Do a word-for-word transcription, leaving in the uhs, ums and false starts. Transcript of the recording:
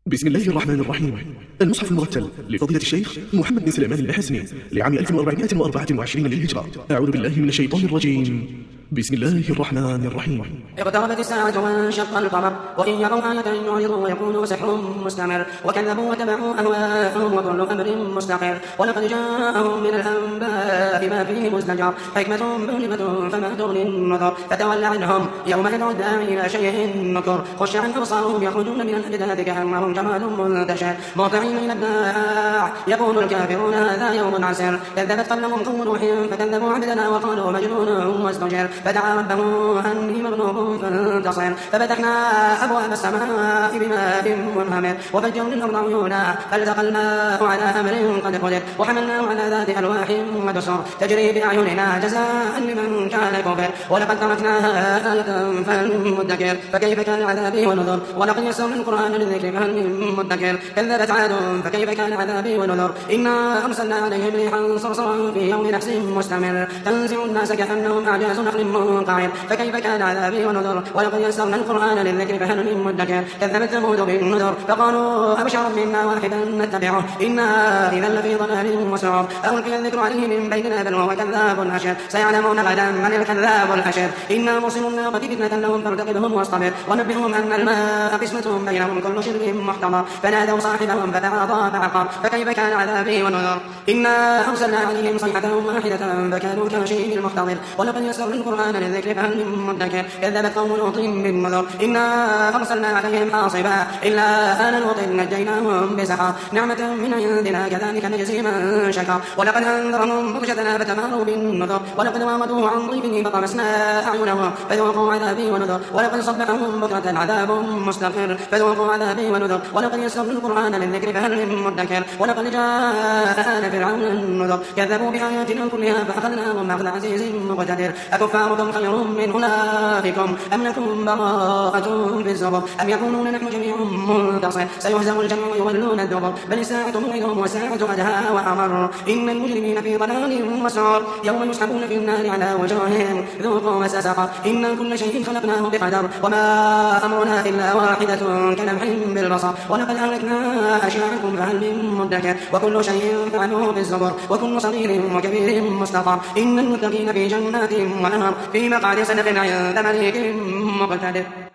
بسم الله الرحمن الرحيم. المصحف المرتل لفضيلة الشيخ محمد بن سليمان البحسني لعام ألف وأربعمائة وأربعة وعشرين للهجرة. أعوذ بالله من الشيطان الرجيم. بسم الله الرحمن الرحيم. اقتربت الساعة وانشق القمر وإن يروا آية يعرضوا ويقولوا سحر مستمر وكذبوا واتبعوا أهواءهم وكل أمر مستقر ولقد جاءهم من الأنباء ما فيه مزدجر حكمة بالغة فما تغني النذر فتول عنهم يوم يدعو الداعي إلى شيء نكر خش عن أبصارهم يخرجون من الأجداث كأنهم جمال منتشر مهطعين إلى الداع يقول الكافرون هذا يوم عسر كذبت قبلهم قوم نوح فكذبوا عبدنا وقالوا مجنون واستجر فدعا ربه أني مغلوب فانتصر ففتحنا أبواب السماء بماء منهمر وفجرنا الأرض عيونا فالتقى الماء على أمر قد قدر وحملناه على ذات ألواح ودسر تجري بأعيننا جزاء لمن كان كفر ولقد تركناها آية فهل من مدكر فكيف كان عذابي ونذر ولقد يسرنا القرآن للذكر فهل من مدكر كذبت عاد فكيف كان عذابي ونذر إنا أرسلنا عليهم ريحا صرصرا في يوم نحس مستمر تنزع الناس كأنهم أعجاز نخل منقعر فكيف كان عذابي ونذر ولقد يسرنا القرآن للذكر فهل من مدكر كذبت ثمود بالنذر فقالوا أبشرا منا واحدا نتبعه إنا إذا لفي ضلال وسعر ألقي الذكر عليه من بيننا بل هو كذاب أشر سيعلمون غدا من الكذاب الأشر إنا مرسل الناقة فتنة لهم فارتقبهم واصطبر ونبئهم أن الماء قسمة بينهم كل شرب محتضر فنادوا صاحبهم فتعاطى فعقر فكيف كان عذابي ونذر إنا أرسلنا عليهم صيحة واحدة فكانوا كهشيم المحتضر ولقد يسرنا القرآن للذكر فهل من مدكر كذبت قوم لوط بالنذر إنا أرسلنا عليهم حاصبا إلا آل لوط نجيناهم بسحر نعمة من عندنا كذلك نجزي من شكر ولقد أنذرهم بطشتنا فتماروا بالنذر ولقد راودوه عن ضيفه فطمسنا أعينهم فذوقوا عذابي ونذر ولقد صبحهم بكرة عذاب مستقر فذوقوا عذابي ونذر ولقد يسرنا القرآن للذكر فهل من مدكر ولقد جاء آل فرعون النذر كذبوا بآياتنا كلها فأخذناهم أخذ عزيز مقتدر أكفاركم خير من أولئكم أم لكم براءة في الزبر أم يقولون نحن جميع منتصر سيهزم الجمع ويولون الدبر بل الساعة موعدهم والساعة أدهى وأمر إن المجرمين في ضلال وسعر يوم يسحبون في النار على وجوههم ذوقوا مس سقر إن كل شيء خلقناه بقدر وما أمرنا إلا واحدة كلمح بالبصر ولقد أهلكنا أشياعكم فهل من مدكر وكل شيء فعلوه بالزبر وكل صغير وكبير مستطر إن المتقين في جنات ونهر في مقعد صدق عند مليك مقتدر.